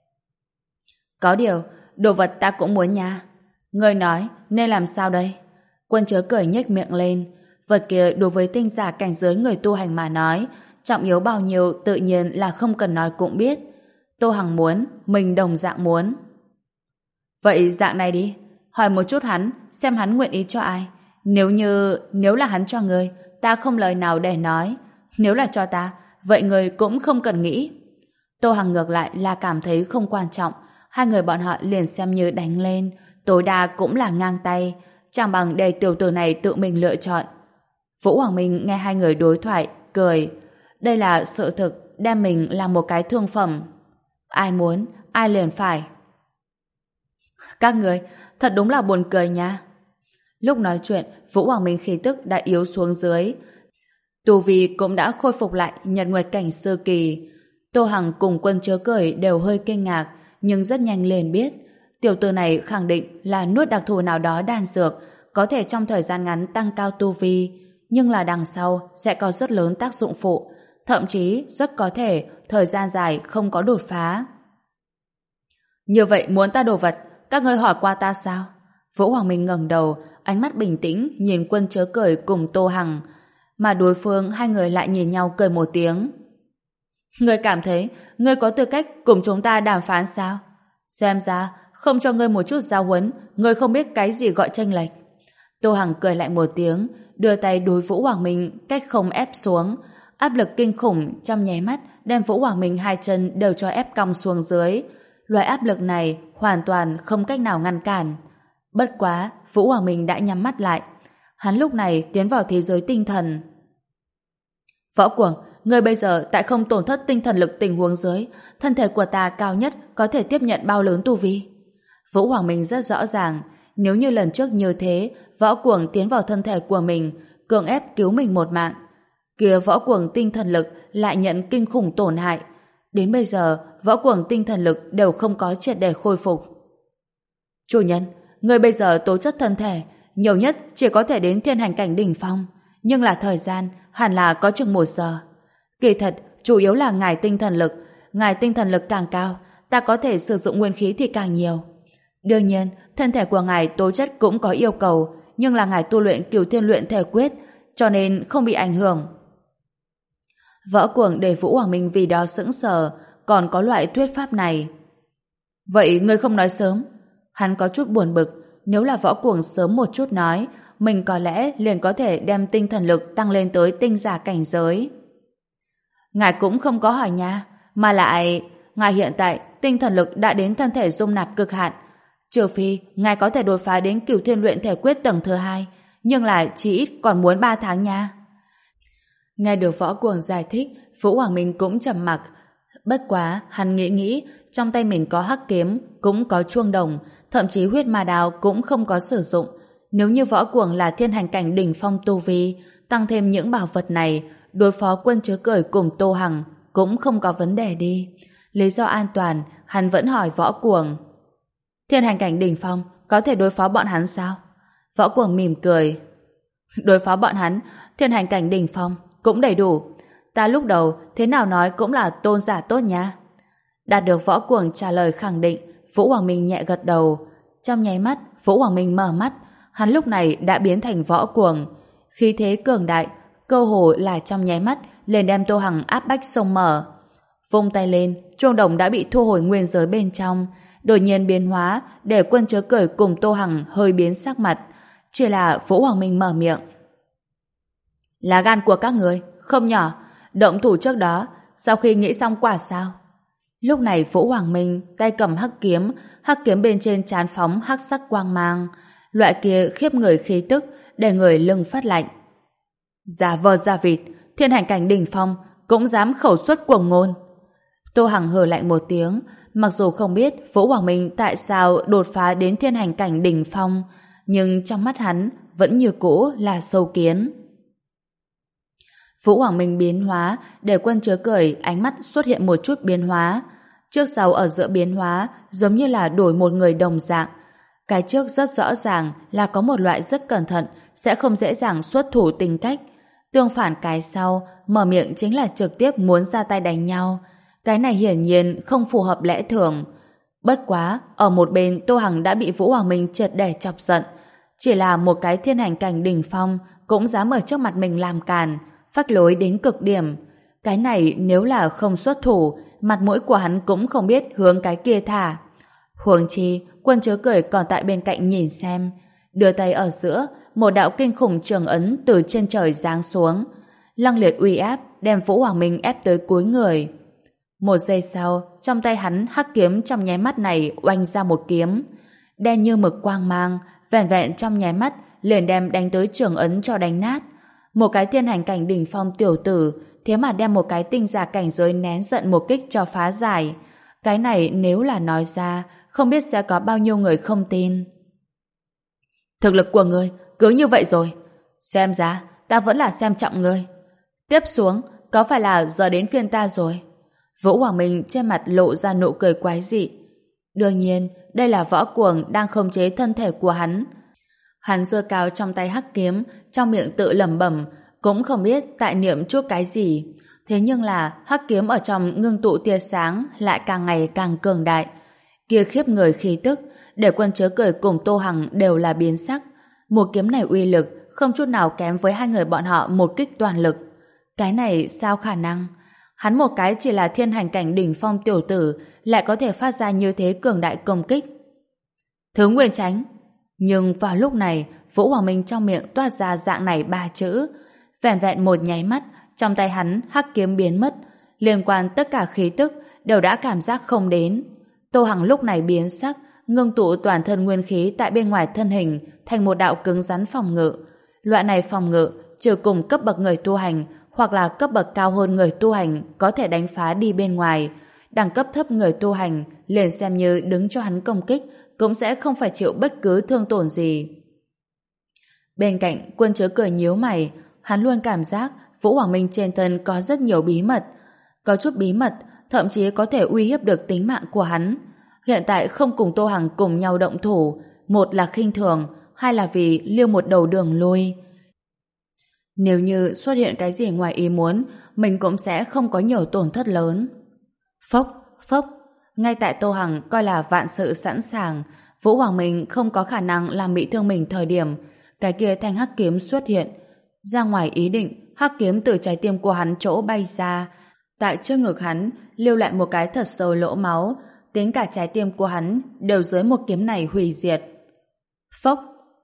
Có điều, đồ vật ta cũng muốn nha. Ngươi nói nên làm sao đây? Quân Chớ Cười nhếch miệng lên. Vật kia đối với tinh giả cảnh giới người tu hành mà nói, trọng yếu bao nhiêu tự nhiên là không cần nói cũng biết. Tô Hằng muốn, mình đồng dạng muốn. Vậy dạng này đi, hỏi một chút hắn, xem hắn nguyện ý cho ai. Nếu như, nếu là hắn cho người, ta không lời nào để nói. Nếu là cho ta, vậy người cũng không cần nghĩ. Tô Hằng ngược lại là cảm thấy không quan trọng. Hai người bọn họ liền xem như đánh lên, tối đa cũng là ngang tay, chẳng bằng để tiểu tử này tự mình lựa chọn. Vũ Hoàng Minh nghe hai người đối thoại, cười. Đây là sự thực, đem mình làm một cái thương phẩm. Ai muốn, ai liền phải. Các người, thật đúng là buồn cười nha. Lúc nói chuyện, Vũ Hoàng Minh khí tức đã yếu xuống dưới. Tu vi cũng đã khôi phục lại nhật nguyệt cảnh sơ kỳ. Tô Hằng cùng Quân Chớ Cười đều hơi kinh ngạc, nhưng rất nhanh liền biết. Tiểu tử này khẳng định là nuốt đặc thù nào đó đan dược, có thể trong thời gian ngắn tăng cao tu vi, nhưng là đằng sau sẽ có rất lớn tác dụng phụ, thậm chí rất có thể thời gian dài không có đột phá. Như vậy muốn ta đồ vật, các ngươi hỏi qua ta sao? Vũ Hoàng Minh ngẩng đầu, ánh mắt bình tĩnh nhìn Quân Chớ Cười cùng Tô Hằng, mà đối phương hai người lại nhìn nhau cười một tiếng. Ngươi cảm thấy ngươi có tư cách cùng chúng ta đàm phán sao? Xem ra không cho ngươi một chút giáo huấn, ngươi không biết cái gì gọi chênh lệch. Tô Hằng cười lạnh một tiếng, đưa tay đối Vũ Hoàng Minh cách không ép xuống, áp lực kinh khủng trong nháy mắt đem Vũ Hoàng Minh hai chân đều cho ép cong xuống dưới. Loại áp lực này hoàn toàn không cách nào ngăn cản. Bất quá, Vũ Hoàng Minh đã nhắm mắt lại. Hắn lúc này tiến vào thế giới tinh thần. Võ Cuồng, ngươi bây giờ tại không tổn thất tinh thần lực tình huống dưới, thân thể của ta cao nhất có thể tiếp nhận bao lớn tu vi? Vũ Hoàng Minh rất rõ ràng, nếu như lần trước như thế, Võ Cuồng tiến vào thân thể của mình, cưỡng ép cứu mình một mạng. Kia Võ Cuồng tinh thần lực lại nhận kinh khủng tổn hại. Đến bây giờ, Võ Cuồng tinh thần lực đều không có triệt để khôi phục. Chủ nhân, ngươi bây giờ tố chất thân thể, nhiều nhất chỉ có thể đến thiên hành cảnh đỉnh phong, nhưng là thời gian hẳn là có chừng một giờ. Kỳ thật, chủ yếu là ngài tinh thần lực, ngài tinh thần lực càng cao, ta có thể sử dụng nguyên khí thì càng nhiều. Đương nhiên, thân thể của ngài tố chất cũng có yêu cầu, nhưng là ngài tu luyện Cửu Thiên Luyện Thể Quyết, cho nên không bị ảnh hưởng. Võ Cuồng để Vũ Hoàng Minh vì đó sững sờ, còn có loại thuyết pháp này. Vậy ngươi không nói sớm? Hắn có chút buồn bực, nếu là Võ Cuồng sớm một chút nói, mình có lẽ liền có thể đem tinh thần lực tăng lên tới tinh giả cảnh giới. Ngài cũng không có hỏi nha, mà lại, ngài hiện tại tinh thần lực đã đến thân thể dung nạp cực hạn, trừ phi ngài có thể đột phá đến Cửu Thiên Luyện Thể Quyết tầng thứ hai, nhưng là chỉ ít còn muốn ba tháng nha. Nghe được Võ Cuồng giải thích, Vũ Hoàng Minh cũng trầm mặc. Bất quá, hắn nghĩ nghĩ, trong tay mình có hắc kiếm, cũng có chuông đồng, thậm chí huyết ma đao cũng không có sử dụng. Nếu như Võ Cuồng là thiên hành cảnh đỉnh phong tu vi, tăng thêm những bảo vật này, đối phó Quân Chớ Cười cùng Tô Hằng cũng không có vấn đề đi. Lý do an toàn, hắn vẫn hỏi Võ Cuồng. Thiên hành cảnh đỉnh phong có thể đối phó bọn hắn sao? Võ Cuồng mỉm cười. Đối phó bọn hắn, thiên hành cảnh đỉnh phong cũng đầy đủ. Ta lúc đầu thế nào nói cũng là tôn giả tốt nha. Đạt được Võ Cuồng trả lời khẳng định, Vũ Hoàng Minh nhẹ gật đầu. Trong nháy mắt, Vũ Hoàng Minh mở mắt, hắn lúc này đã biến thành Võ Cuồng. Khí thế cường đại, cơ hồ là trong nháy mắt liền đem Tô Hằng áp bách sông mở. Vung tay lên, chuông đồng đã bị thu hồi nguyên giới bên trong, đột nhiên biến hóa để Quân Chớ Cười cùng Tô Hằng hơi biến sắc mặt. Chỉ là Vũ Hoàng Minh mở miệng. Lá gan của các người không nhỏ, động thủ trước đó, sau khi nghĩ xong quả sao? Lúc này Vũ Hoàng Minh tay cầm hắc kiếm, hắc kiếm bên trên trán phóng hắc sắc quang mang, loại kia khiếp người khí tức, để người lưng phát lạnh. Giả vờ giả vịt, thiên hành cảnh đỉnh phong cũng dám khẩu xuất cuồng ngôn. Tô Hằng hừ lạnh một tiếng, mặc dù không biết Vũ Hoàng Minh tại sao đột phá đến thiên hành cảnh đỉnh phong, nhưng trong mắt hắn vẫn như cũ là sâu kiến. Vũ Hoàng Minh biến hóa để Quân Chớ Cười ánh mắt xuất hiện một chút biến hóa. Trước sau ở giữa biến hóa giống như là đổi một người đồng dạng. Cái trước rất rõ ràng là có một loại rất cẩn thận, sẽ không dễ dàng xuất thủ tính cách. Tương phản cái sau, mở miệng chính là trực tiếp muốn ra tay đánh nhau. Cái này hiển nhiên không phù hợp lẽ thường. Bất quá, ở một bên Tô Hằng đã bị Vũ Hoàng Minh triệt để chọc giận. Chỉ là một cái thiên hành cảnh đỉnh phong cũng dám ở trước mặt mình làm càn, phách lối đến cực điểm. Cái này nếu là không xuất thủ, mặt mũi của hắn cũng không biết hướng cái kia thả. Huống chi, Quân Chớ Cười còn tại bên cạnh nhìn xem. Đưa tay ở giữa, một đạo kinh khủng trường ấn từ trên trời giáng xuống. Lăng liệt uy áp đem Vũ Hoàng Minh ép tới cuối người. Một giây sau, trong tay hắn hắc kiếm trong nháy mắt này oanh ra một kiếm. Đen như mực quang mang, vẹn vẹn trong nháy mắt liền đem đánh tới trường ấn cho đánh nát. Một cái thiên hành cảnh đỉnh phong tiểu tử, thế mà đem một cái tinh giả cảnh giới nén giận một kích cho phá giải. Cái này nếu là nói ra, không biết sẽ có bao nhiêu người không tin. Thực lực của ngươi cứ như vậy rồi. Xem ra, ta vẫn là xem trọng ngươi. Tiếp xuống, có phải là giờ đến phiên ta rồi? Vũ Hoàng Minh trên mặt lộ ra nụ cười quái dị. Đương nhiên, đây là Võ Cuồng đang khống chế thân thể của hắn. Hắn giơ cao trong tay hắc kiếm, trong miệng tự lẩm bẩm, cũng không biết tại niệm chút cái gì. Thế nhưng là hắc kiếm ở trong ngưng tụ tia sáng lại càng ngày càng cường đại. Kia khiếp người khí tức, để Quân Chớ Cười cùng Tô Hằng đều là biến sắc. Một kiếm này uy lực không chút nào kém với hai người bọn họ một kích toàn lực. Cái này sao khả năng? Hắn một cái chỉ là thiên hành cảnh đỉnh phong tiểu tử lại có thể phát ra như thế cường đại công kích. Thứ Nguyên Tránh. Nhưng vào lúc này, Vũ Hoàng Minh trong miệng toát ra dạng này ba chữ. Vẹn vẹn một nháy mắt, trong tay hắn hắc kiếm biến mất, liên quan tất cả khí tức đều đã cảm giác không đến. Tô Hằng lúc này biến sắc, ngưng tụ toàn thân nguyên khí tại bên ngoài thân hình thành một đạo cứng rắn phòng ngự. Loại này phòng ngự trừ cùng cấp bậc người tu hành hoặc là cấp bậc cao hơn người tu hành có thể đánh phá đi bên ngoài. Đẳng cấp thấp người tu hành liền xem như đứng cho hắn công kích cũng sẽ không phải chịu bất cứ thương tổn gì. Bên cạnh Quân Chớ Cười nhíu mày, hắn luôn cảm giác Vũ Hoàng Minh trên thân có rất nhiều bí mật. Có chút bí mật thậm chí có thể uy hiếp được tính mạng của hắn. Hiện tại không cùng Tô Hằng cùng nhau động thủ, một là khinh thường, hai là vì lưu một đầu đường lui. Nếu như xuất hiện cái gì ngoài ý muốn, mình cũng sẽ không có nhiều tổn thất lớn. Phốc, phốc, ngay tại Tô Hằng coi là vạn sự sẵn sàng, Vũ Hoàng Minh không có khả năng làm bị thương mình thời điểm, cái kia thanh hắc kiếm xuất hiện. Ra ngoài ý định, hắc kiếm từ trái tim của hắn chỗ bay ra, tại trước ngực hắn lưu lại một cái thật sâu lỗ máu, tính cả trái tim của hắn đều dưới một kiếm này hủy diệt. Phốc.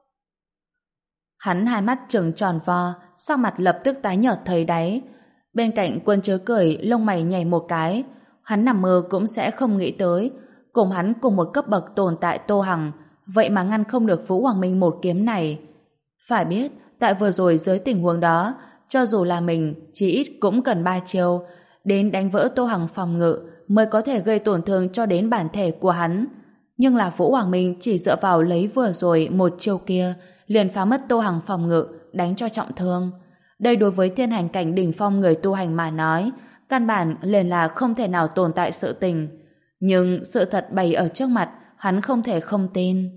Hắn hai mắt trừng tròn vo, sắc mặt lập tức tái nhợt thấy đáy. Bên cạnh Quân Chớ Cười lông mày nhảy một cái, hắn nằm mơ cũng sẽ không nghĩ tới, cùng hắn cùng một cấp bậc tồn tại Tô Hằng, vậy mà ngăn không được Vũ Hoàng Minh một kiếm này. Phải biết, tại vừa rồi dưới tình huống đó, cho dù là mình, chỉ ít cũng cần ba chiêu, đến đánh vỡ Tô Hằng phòng ngự mới có thể gây tổn thương cho đến bản thể của hắn. Nhưng là Vũ Hoàng Minh chỉ dựa vào lấy vừa rồi một chiêu kia, liền phá mất Tô Hằng phòng ngự, đánh cho trọng thương. Đây đối với thiên hành cảnh đỉnh phong người tu hành mà nói, căn bản liền là không thể nào tồn tại sự tình. Nhưng sự thật bày ở trước mặt, hắn không thể không tin.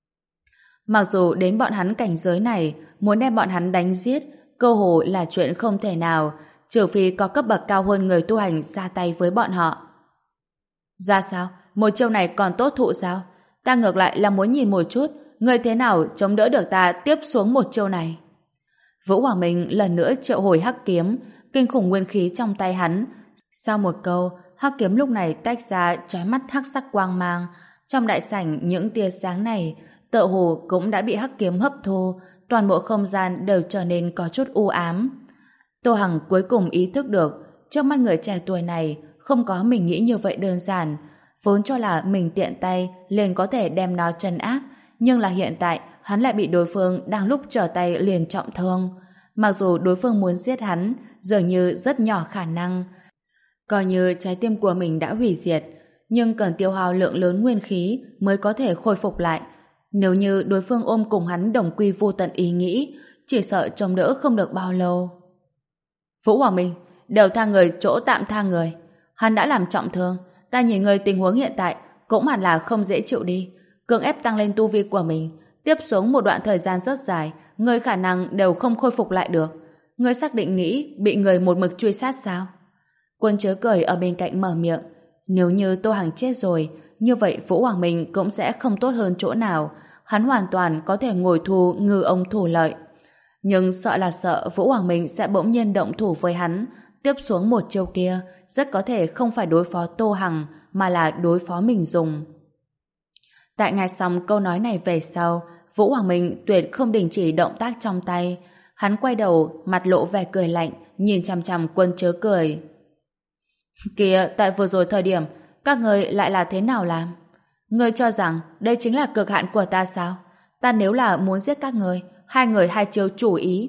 Mặc dù đến bọn hắn cảnh giới này, muốn đem bọn hắn đánh giết, cơ hồ là chuyện không thể nào, trừ phi có cấp bậc cao hơn người tu hành ra tay với bọn họ. Ra sao? Một chiêu này còn tốt thụ sao? Ta ngược lại là muốn nhìn một chút, người thế nào chống đỡ được ta tiếp xuống một chiêu này? Vũ Hoàng Minh lần nữa triệu hồi hắc kiếm, kinh khủng nguyên khí trong tay hắn. Sau một câu, hắc kiếm lúc này tách ra chói mắt hắc sắc quang mang. Trong đại sảnh những tia sáng này, tựa hồ cũng đã bị hắc kiếm hấp thu, toàn bộ không gian đều trở nên có chút u ám. Tô Hằng cuối cùng ý thức được, trước mắt người trẻ tuổi này không có mình nghĩ như vậy đơn giản, vốn cho là mình tiện tay liền có thể đem nó trấn áp, nhưng là hiện tại hắn lại bị đối phương đang lúc trở tay liền trọng thương. Mặc dù đối phương muốn giết hắn, dường như rất nhỏ khả năng. Coi như trái tim của mình đã hủy diệt, nhưng cần tiêu hao lượng lớn nguyên khí mới có thể khôi phục lại. Nếu như đối phương ôm cùng hắn đồng quy vô tận ý nghĩ, chỉ sợ chống đỡ không được bao lâu. Vũ Hoàng Minh, đều tha người chỗ tạm tha người. Hắn đã làm trọng thương, ta nhìn người tình huống hiện tại cũng hẳn là không dễ chịu đi. Cưỡng ép tăng lên tu vi của mình, tiếp xuống một đoạn thời gian rất dài, người khả năng đều không khôi phục lại được. Người xác định nghĩ bị người một mực truy sát sao? Quân Chớ Cười ở bên cạnh mở miệng. Nếu như Tô Hằng chết rồi, như vậy Vũ Hoàng Minh cũng sẽ không tốt hơn chỗ nào. Hắn hoàn toàn có thể ngồi thu ngư ông thủ lợi. Nhưng sợ là sợ Vũ Hoàng Minh sẽ bỗng nhiên động thủ với hắn, tiếp xuống một chiêu kia, rất có thể không phải đối phó Tô Hằng, mà là đối phó mình dùng. Tại nghe xong câu nói này về sau, Vũ Hoàng Minh tuyệt không đình chỉ động tác trong tay. Hắn quay đầu, mặt lộ vẻ cười lạnh, nhìn chằm chằm Quân Chớ Cười. Kìa, tại vừa rồi thời điểm, các người lại là thế nào làm? Ngươi cho rằng đây chính là cực hạn của ta sao? Ta nếu là muốn giết các người, hai người hai chiêu chủ ý.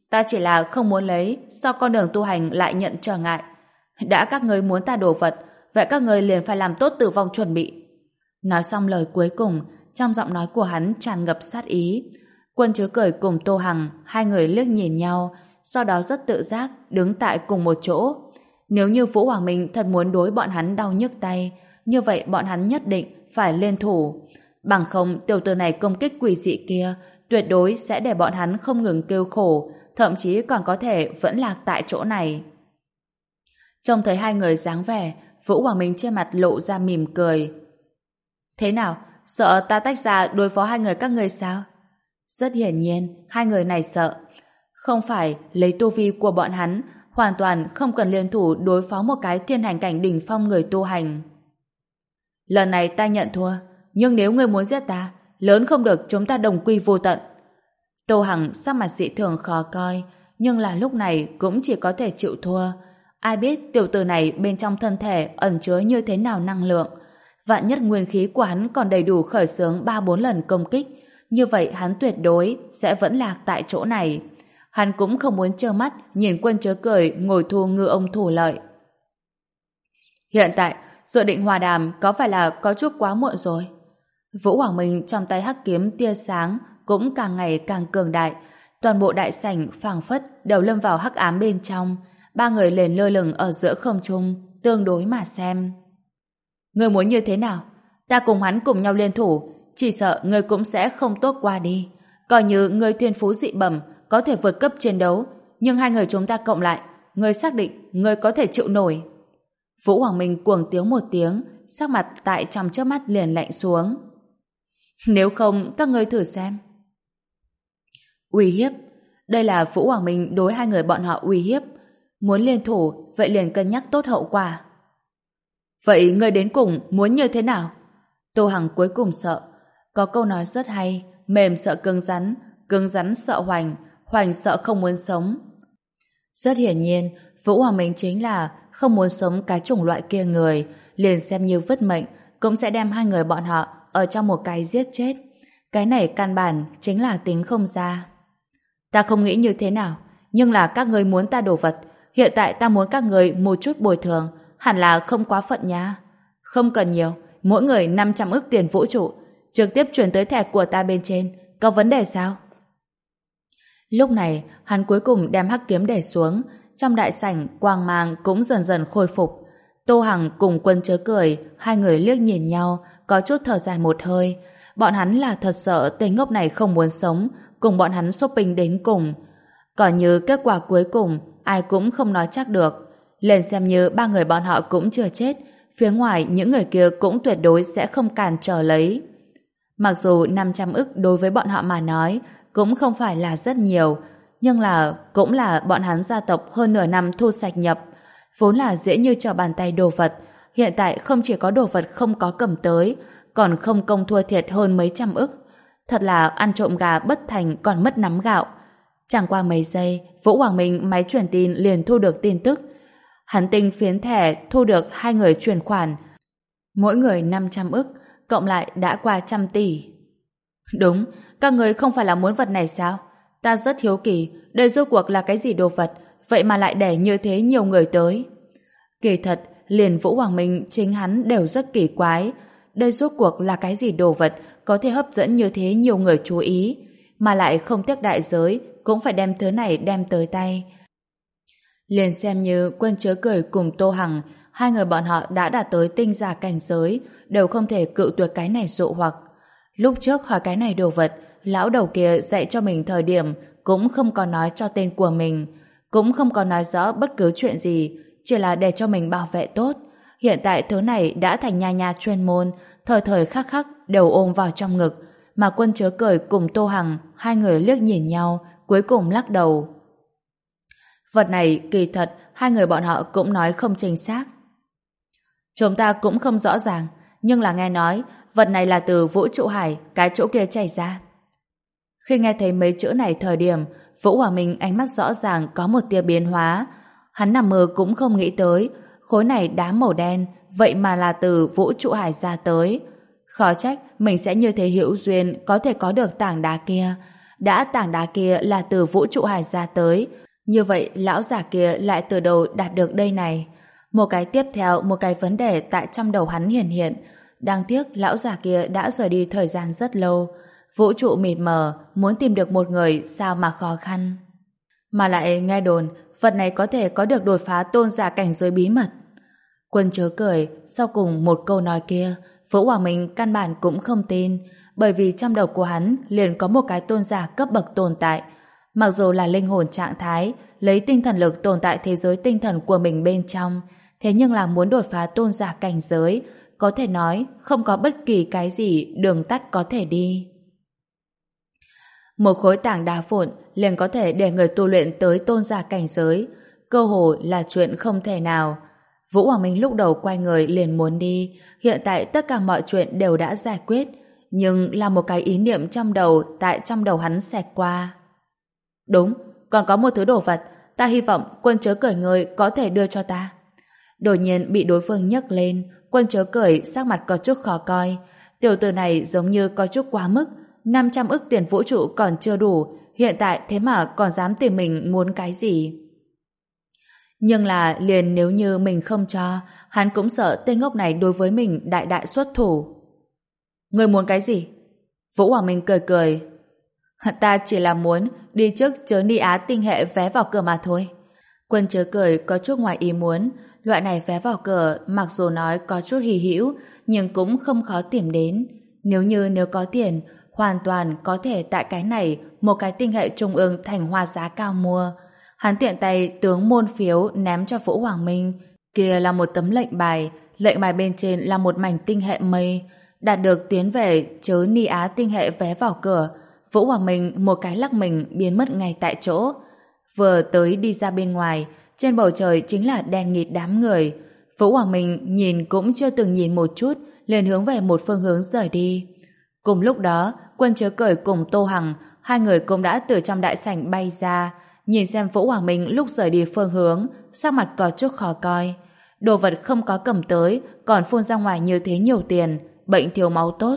Ta chỉ là không muốn lấy, sao con đường tu hành lại nhận trở ngại? Đã các ngươi muốn ta đổ vật, vậy các ngươi liền phải làm tốt tử vong chuẩn bị. Nói xong lời cuối cùng, trong giọng nói của hắn tràn ngập sát ý. Quân Chứa Cười cùng Tô Hằng, hai người liếc nhìn nhau, sau đó rất tự giác đứng tại cùng một chỗ. Nếu như Vũ Hoàng Minh thật muốn đối bọn hắn đau nhức tay, như vậy bọn hắn nhất định phải liên thủ. Bằng không, tiểu tử này công kích quỷ dị kia tuyệt đối sẽ để bọn hắn không ngừng kêu khổ, thậm chí còn có thể vẫn lạc tại chỗ này. Trông thấy hai người dáng vẻ, Vũ Hoàng Minh trên mặt lộ ra mỉm cười. Thế nào? Sợ ta tách ra đối phó hai người các ngươi sao? Rất hiển nhiên, hai người này sợ. Không phải lấy tu vi của bọn hắn, hoàn toàn không cần liên thủ đối phó một cái thiên hành cảnh đỉnh phong người tu hành. Lần này ta nhận thua, nhưng nếu ngươi muốn giết ta, lớn không được chúng ta đồng quy vô tận. Tô Hằng sắc mặt dị thường khó coi, nhưng là lúc này cũng chỉ có thể chịu thua. Ai biết tiểu tử này bên trong thân thể ẩn chứa như thế nào năng lượng. Vạn nhất nguyên khí của hắn còn đầy đủ khởi xướng ba bốn lần công kích, như vậy hắn tuyệt đối sẽ vẫn lạc tại chỗ này. Hắn cũng không muốn trơ mắt nhìn Quân Chứa Cười ngồi thu ngư ông thủ lợi. Hiện tại, dự định hòa đàm có phải là có chút quá muộn rồi? Vũ Hoàng Minh trong tay hắc kiếm tia sáng cũng càng ngày càng cường đại. Toàn bộ đại sảnh phảng phất đều lâm vào hắc ám bên trong. Ba người liền lơ lửng ở giữa không trung, tương đối mà xem. Ngươi muốn như thế nào? Ta cùng hắn cùng nhau liên thủ, chỉ sợ ngươi cũng sẽ không tốt qua đi. Coi như ngươi thiên phú dị bẩm, có thể vượt cấp chiến đấu, nhưng hai người chúng ta cộng lại, ngươi xác định ngươi có thể chịu nổi. Vũ Hoàng Minh cuồng tiếng một tiếng, sắc mặt tại trong chớp mắt liền lạnh xuống. Nếu không, các ngươi thử xem. Uy hiếp. Đây là Vũ Hoàng Minh đối hai người bọn họ uy hiếp. Muốn liên thủ, vậy liền cân nhắc tốt hậu quả. Vậy ngươi đến cùng muốn như thế nào? Tô Hằng cuối cùng sợ. Có câu nói rất hay, mềm sợ cứng rắn, cứng rắn sợ hoành, hoành sợ không muốn sống. Rất hiển nhiên, Vũ Hoàng Minh chính là không muốn sống cái chủng loại kia người, liền xem như vứt mệnh, cũng sẽ đem hai người bọn họ ở trong một cái giết chết. Cái này căn bản chính là tính không ra. Ta không nghĩ như thế nào, nhưng là các người muốn ta đổ vật, hiện tại ta muốn các người một chút bồi thường, hẳn là không quá phận nha. Không cần nhiều, mỗi người năm trăm ức tiền vũ trụ, trực tiếp chuyển tới thẻ của ta bên trên, có vấn đề sao? Lúc này, hắn cuối cùng đem hắc kiếm để xuống, trong đại sảnh quang mang cũng dần dần khôi phục. Tô Hằng cùng Quân Chứa Cười, hai người liếc nhìn nhau, có chút thở dài một hơi. Bọn hắn là thật sợ tên ngốc này không muốn sống, cùng bọn hắn shopping đến cùng. Còn như kết quả cuối cùng, ai cũng không nói chắc được. Lên xem như ba người bọn họ cũng chưa chết, phía ngoài những người kia cũng tuyệt đối sẽ không cản trở lấy. Mặc dù năm trăm ức đối với bọn họ mà nói cũng không phải là rất nhiều, nhưng là cũng là bọn hắn gia tộc hơn nửa năm thu sạch nhập, vốn là dễ như trở bàn tay đồ vật, hiện tại không chỉ có đồ vật không có cầm tới, còn không công thua thiệt hơn mấy trăm ức. Thật là ăn trộm gà bất thành còn mất nắm gạo. Chẳng qua mấy giây, Vũ Hoàng Minh máy truyền tin liền thu được tin tức. Hắn tinh phiến thẻ thu được hai người chuyển khoản, mỗi người năm trăm ức, cộng lại đã qua trăm tỷ. Đúng, các người không phải là muốn vật này sao? Ta rất hiếu kỳ, đây rốt cuộc là cái gì đồ vật, vậy mà lại để như thế nhiều người tới. Kỳ thật, liền Vũ Hoàng Minh chính hắn đều rất kỳ quái. Đây rốt cuộc là cái gì đồ vật có thể hấp dẫn như thế nhiều người chú ý, mà lại không tiếc đại giới cũng phải đem thứ này đem tới tay. Liền xem như Quân Chứa Cười cùng Tô Hằng, hai người bọn họ đã đạt tới tinh giả cảnh giới, đều không thể cự tuyệt cái này dụ hoặc. Lúc trước hỏi cái này đồ vật, lão đầu kia dạy cho mình thời điểm cũng không có nói cho tên của mình, cũng không có nói rõ bất cứ chuyện gì, chỉ là để cho mình bảo vệ tốt. Hiện tại thứ này đã thành nha nha chuyên môn, thời thời khắc khắc đều ôm vào trong ngực, mà Quân Chứa Cười cùng Tô Hằng, hai người liếc nhìn nhau, cuối cùng lắc đầu. Vật này kỳ thật, hai người bọn họ cũng nói không chính xác. Chúng ta cũng không rõ ràng, nhưng là nghe nói vật này là từ vũ trụ hải, cái chỗ kia chảy ra. Khi nghe thấy mấy chữ này thời điểm, Vũ Hòa Minh ánh mắt rõ ràng có một tia biến hóa. Hắn nằm mơ cũng không nghĩ tới, khối này đá màu đen, vậy mà là từ vũ trụ hải ra tới. Khó trách mình sẽ như thế hữu duyên có thể có được tảng đá kia. Đã tảng đá kia là từ vũ trụ hải ra tới, như vậy lão già kia lại từ đầu đạt được đây này. Một cái tiếp theo một cái vấn đề tại trong đầu hắn hiện hiện. Đáng tiếc lão già kia đã rời đi thời gian rất lâu. Vũ trụ mịt mờ, muốn tìm được một người sao mà khó khăn. Mà lại nghe đồn, vật này có thể có được đột phá tôn giả cảnh giới bí mật. Quân chớ cười, sau cùng một câu nói kia, Vũ Hoàng Minh căn bản cũng không tin, bởi vì trong đầu của hắn liền có một cái tôn giả cấp bậc tồn tại. Mặc dù là linh hồn trạng thái, lấy tinh thần lực tồn tại thế giới tinh thần của mình bên trong, thế nhưng là muốn đột phá tôn giả cảnh giới, có thể nói không có bất kỳ cái gì đường tắt có thể đi. Một khối tảng đá vụn liền có thể để người tu luyện tới tôn giả cảnh giới, cơ hồ là chuyện không thể nào. Vũ Hoàng Minh lúc đầu quay người liền muốn đi, hiện tại tất cả mọi chuyện đều đã giải quyết, nhưng là một cái ý niệm trong đầu tại trong đầu hắn xẹt qua. Đúng, còn có một thứ đồ vật, ta hy vọng Quân chớ cởi người có thể đưa cho ta. Đột nhiên bị đối phương nhấc lên, Quân chớ cởi sắc mặt có chút khó coi. Tiểu tử này giống như có chút quá mức, năm trăm ức tiền vũ trụ còn chưa đủ, hiện tại thế mà còn dám tìm mình muốn cái gì. Nhưng là liền nếu như mình không cho, hắn cũng sợ tên ngốc này đối với mình đại đại xuất thủ. Ngươi muốn cái gì? Vũ Hoàng Minh cười cười. Ta chỉ là muốn đi trước chớ Ni Á tinh hệ vé vào cửa mà thôi. Quân chớ cười có chút ngoài ý muốn. Loại này vé vào cửa mặc dù nói có chút hy hữu, nhưng cũng không khó tìm đến. Nếu như nếu có tiền, hoàn toàn có thể tại cái này một cái tinh hệ trung ương thành hoa giá cao mua. Hắn tiện tay tướng môn phiếu ném cho Vũ Hoàng Minh. Kia là một tấm lệnh bài, lệnh bài bên trên là một mảnh tinh hệ mây. Đạt được tiến về chớ Ni Á tinh hệ vé vào cửa, Vũ Hoàng Minh một cái lắc mình biến mất ngay tại chỗ. Vừa tới đi ra bên ngoài, trên bầu trời chính là đen nghịt đám người. Vũ Hoàng Minh nhìn cũng chưa từng nhìn một chút, liền hướng về một phương hướng rời đi. Cùng lúc đó, Quân chớ cởi cùng Tô Hằng, hai người cũng đã từ trong đại sảnh bay ra, nhìn xem Vũ Hoàng Minh lúc rời đi phương hướng, sắc mặt có chút khó coi. Đồ vật không có cầm tới, còn phun ra ngoài như thế nhiều tiền, bệnh thiếu máu tốt.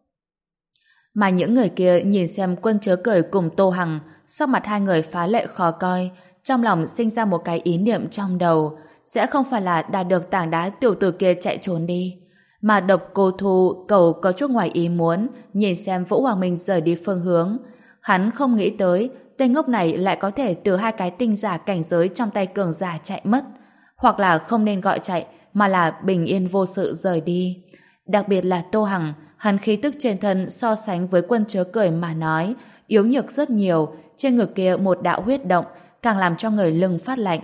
Mà những người kia nhìn xem Quân chớ cởi cùng Tô Hằng, sắc mặt hai người phá lệ khó coi, trong lòng sinh ra một cái ý niệm trong đầu, sẽ không phải là đạt được tảng đá tiểu tử kia chạy trốn đi. Mà Độc Cô Thu cầu có chút ngoài ý muốn, nhìn xem Vũ Hoàng Minh rời đi phương hướng. Hắn không nghĩ tới, tên ngốc này lại có thể từ hai cái tinh giả cảnh giới trong tay cường giả chạy mất. Hoặc là không nên gọi chạy, mà là bình yên vô sự rời đi. Đặc biệt là Tô Hằng, hắn khí tức trên thân so sánh với Quân chớ cười mà nói, yếu nhược rất nhiều, trên ngực kia một đạo huyết động, càng làm cho người lưng phát lạnh.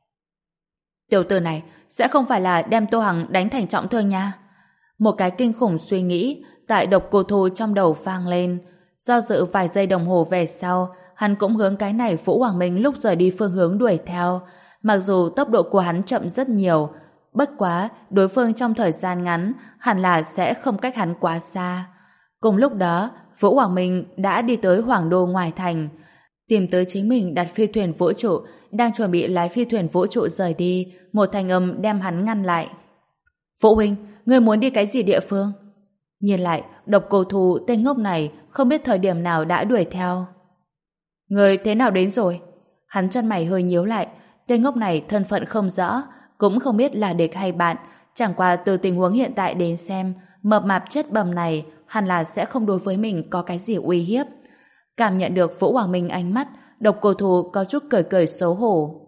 Tiểu tử này sẽ không phải là đem Tô Hằng đánh thành trọng thương nha. Một cái kinh khủng suy nghĩ tại Độc Cô Thu trong đầu vang lên. Do dự vài giây đồng hồ về sau, hắn cũng hướng cái này Vũ Hoàng Minh lúc rời đi phương hướng đuổi theo. Mặc dù tốc độ của hắn chậm rất nhiều, bất quá đối phương trong thời gian ngắn hẳn là sẽ không cách hắn quá xa. Cùng lúc đó, Vũ Hoàng Minh đã đi tới Hoàng Đô ngoài thành, tìm tới chính mình đặt phi thuyền vũ trụ, đang chuẩn bị lái phi thuyền vũ trụ rời đi, một thanh âm đem hắn ngăn lại. Vũ huynh, ngươi muốn đi cái gì địa phương? Nhìn lại, Độc Cô Thu tên ngốc này không biết thời điểm nào đã đuổi theo. Ngươi thế nào đến rồi? Hắn chân mày hơi nhíu lại, tên ngốc này thân phận không rõ, cũng không biết là địch hay bạn, chẳng qua từ tình huống hiện tại đến xem, mập mạp chất bầm này hẳn là sẽ không đối với mình có cái gì uy hiếp. Cảm nhận được Vũ Hoàng Minh ánh mắt, Độc Cô Thu có chút cười cười xấu hổ.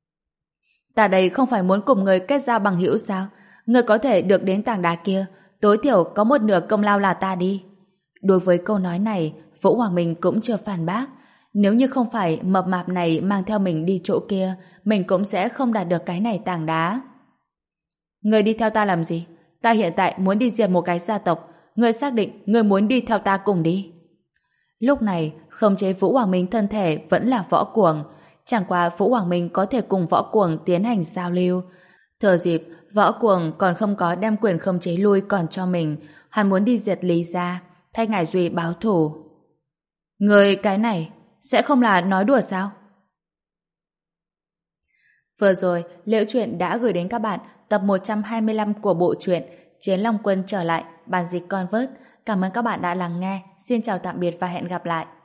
Ta đây không phải muốn cùng người kết giao bằng hữu sao? Người có thể được đến tảng đá kia, tối thiểu có một nửa công lao là ta đi. Đối với câu nói này, Vũ Hoàng Minh cũng chưa phản bác. Nếu như không phải mập mạp này mang theo mình đi chỗ kia, mình cũng sẽ không đạt được cái này tảng đá. Người đi theo ta làm gì? Ta hiện tại muốn đi diệt một cái gia tộc. Người xác định người muốn đi theo ta cùng đi. Lúc này, khống chế Vũ Hoàng Minh thân thể vẫn là Võ Cuồng. Chẳng qua Vũ Hoàng Minh có thể cùng Võ Cuồng tiến hành giao lưu. Thừa dịp, Võ Cuồng còn không có đem quyền khống chế lui còn cho mình. Hắn muốn đi diệt Lý gia, thay Ngải Duy báo thù. Người cái này sẽ không là nói đùa sao? Vừa rồi, Liễu Chuyện đã gửi đến các bạn tập một trăm hai mươi lăm của bộ truyện Chiến Long Quân trở lại, bản dịch Convert. Cảm ơn các bạn đã lắng nghe. Xin chào tạm biệt và hẹn gặp lại.